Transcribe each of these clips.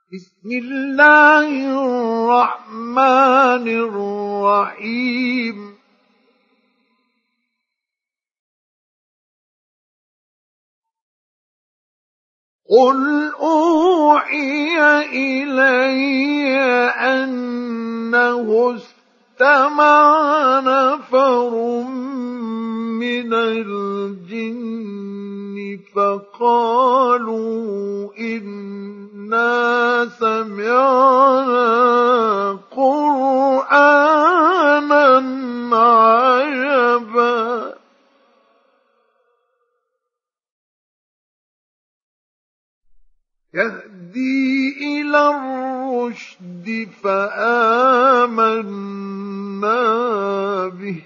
بسم الله الرحمن الرحيم قل أوحي إلي أنه استمع نفر من الجن فقالوا إنا سمعنا قرآنا عجبا يهدي إلى الرشد فآمنا به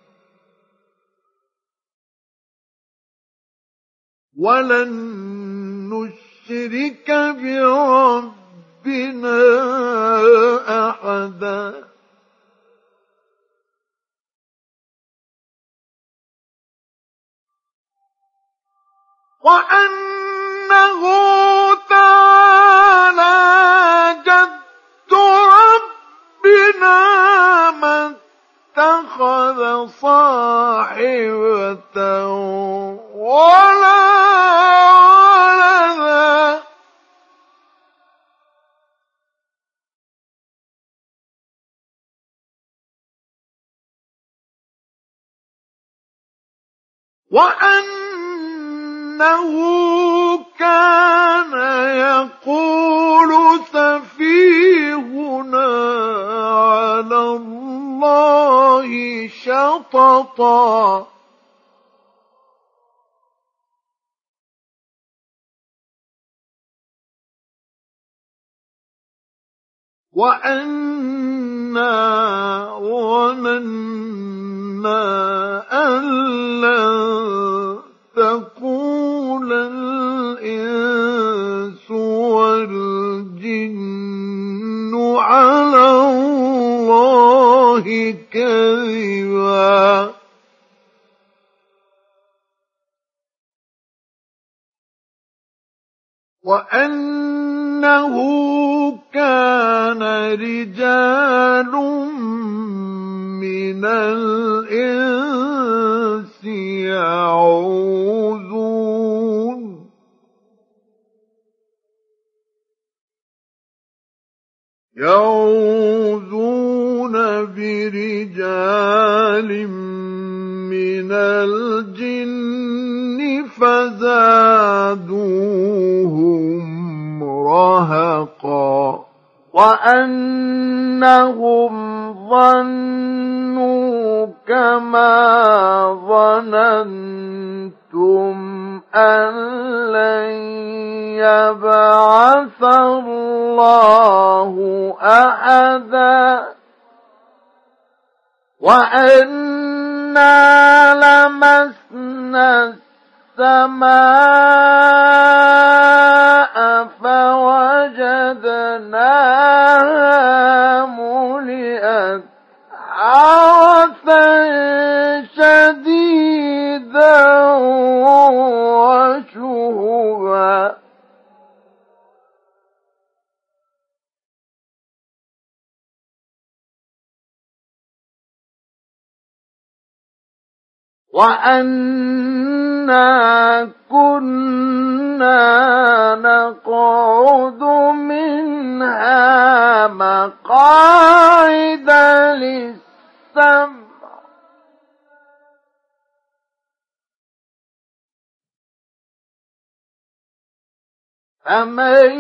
ولن نشرك بربنا أحدا وأنه تعالى جد ربنا ما اتخذ صاحبة ولا ولدا وأنه كان يقول سفيهنا على الله شططا وأنا ظننا أن لن تقول الإنس والجن على الله كذبا وأنه كان رجال من الإنس يعوذون برجال من الجن فزادوهم رهقا وأنهم ظنوا كما ظننتم أن لن يبعث الله أحدا وأنا لمسنا السماء فوجدناها ملئت حرسا شديدا وشهبا وأنا كنا نقعد منها مقاعد للسمع فمن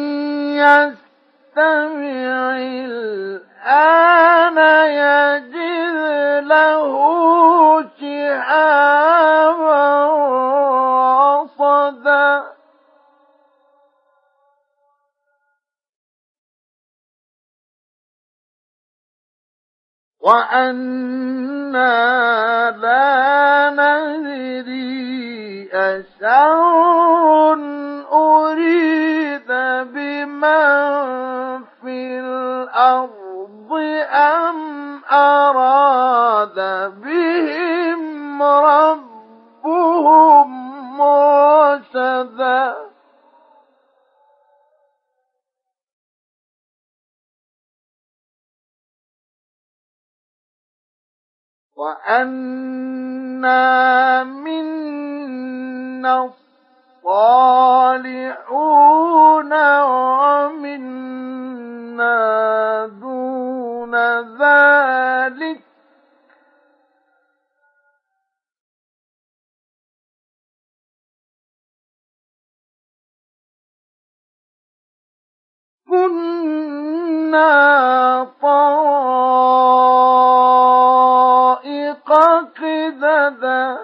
يستمع الآن يجد له شهابا رصدا وأنا لا ندري أشر أريد بمن في الأرض أم أراد بهم ربهم رشدا وأنا منا الصالحون ومنا دون ذلك كنا طرائق قددا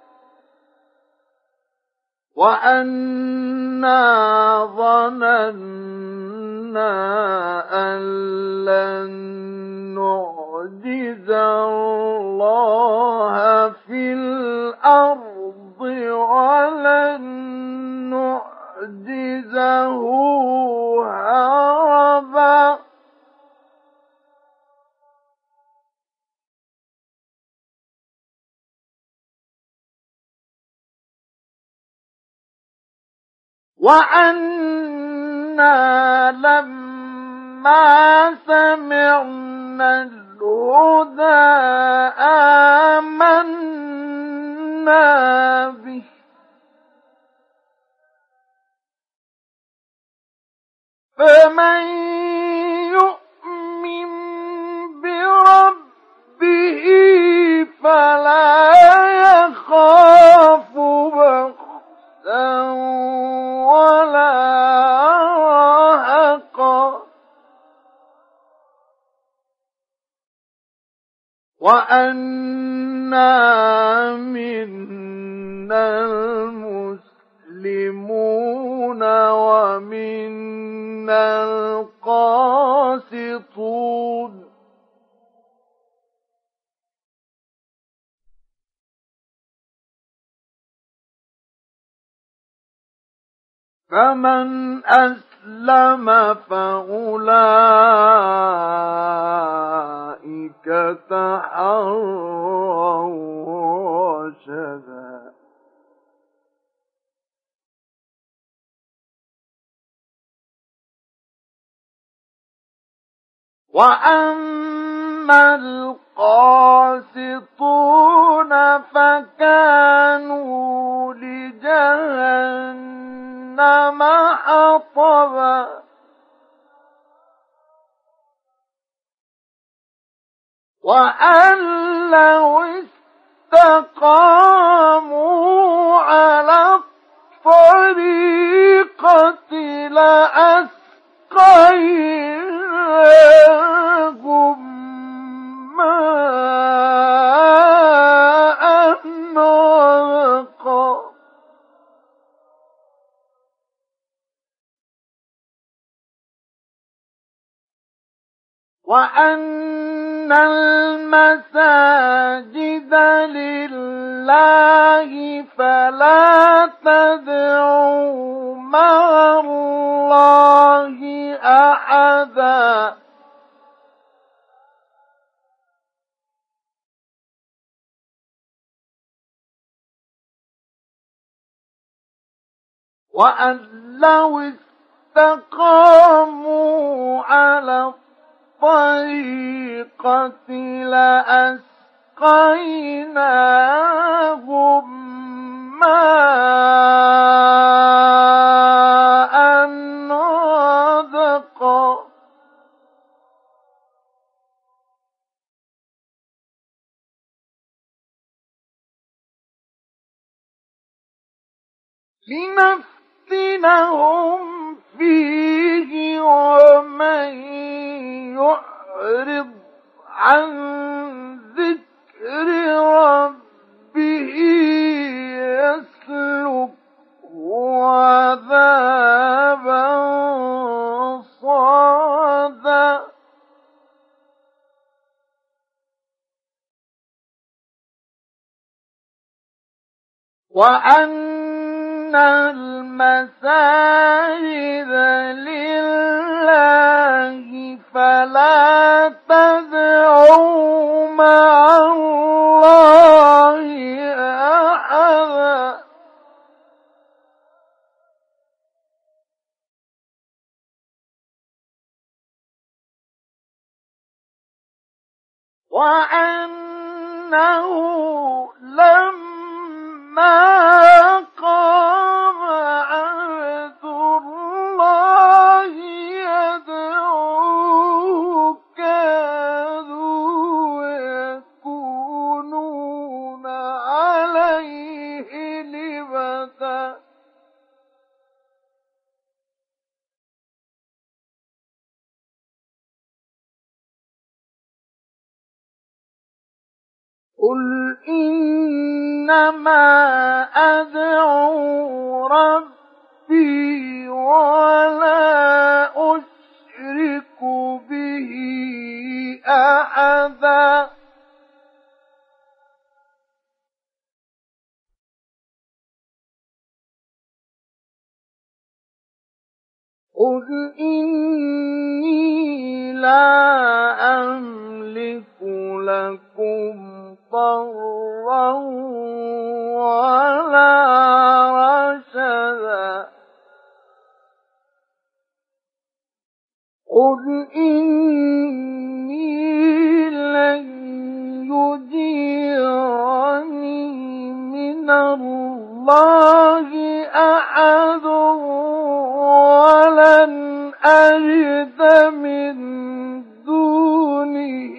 وأنا ظننا أن لن نعجز الله في الأرض ولن نعجزه هربا وأنا لما سمعنا الهدى آمنا به فمن يؤمن بربه فلا يخاف بخسا ولا رهقا وأنا منا المسلمون ومنا القاسطون فمن أسلم فأولئك تحروا رشدا وأما القاسطون فكانوا لجهنم حطبا وأن لو استقاموا على الطريقة لأسقيناهم ماء غدقا وأن المساجد لله فلا تدعوا مع الله أحدا وأن لو استقاموا على الطريقة لأسقيناهم ماء غدقا لنفتنهم فيه ومن يعرض عن ذكر ربه يسلكه عذابا صعدا وأن المساجد لله فلا تدعوا مع الله أحدا وأن لما قام عبد الله يدعوه كادوا يكونون عليه لبدا قل إنما أدعو ربي ولا أشرك به أحدا قل إني لا أملك لكم ضرا ولا رشدا قل إني لن يجيرني من الله أحد ولن أجد من دونه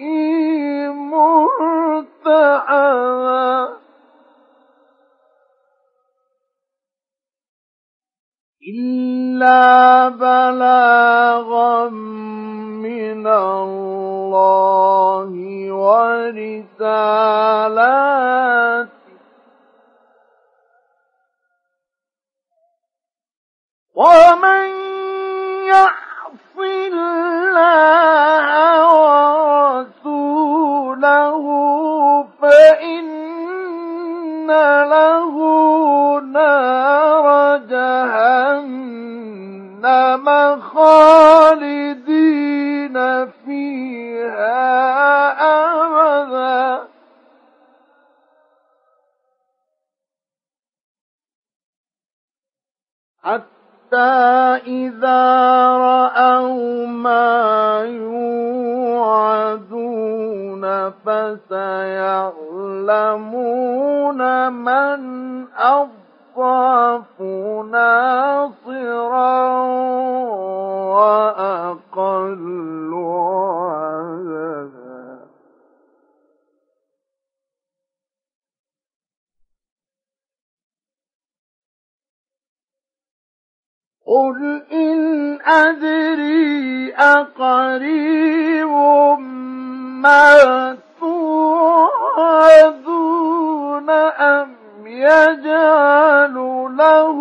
ملتحدا إلا بلاغا من الله ورسالاته ومن يعص الله ورسوله فإن له نار جهنم خالدين فيها أبدا حتى إذا رأوا ما يوعدون فسيعلمون من أضعف ناصرا وأقل عددا قل إن أدري أقريب ما توعدون أم يجعل له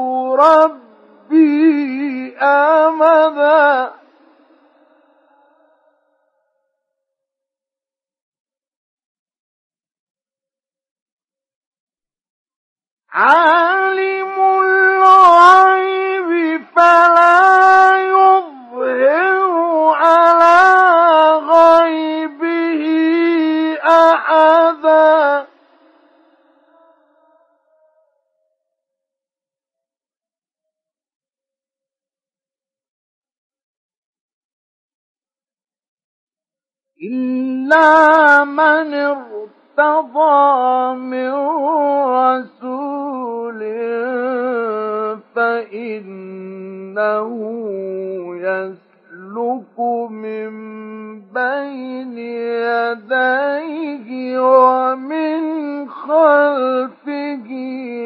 ربي أمدا عالم الغيب فلا يظهر على غيبه أحدا إلا من ارتضى من رسول فإنه يسلك من بين يديه ومن خلفه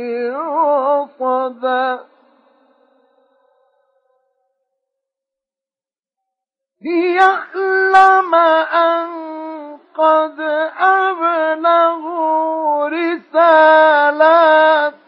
رصدا ليعلم أن قد أبلغوا رسالات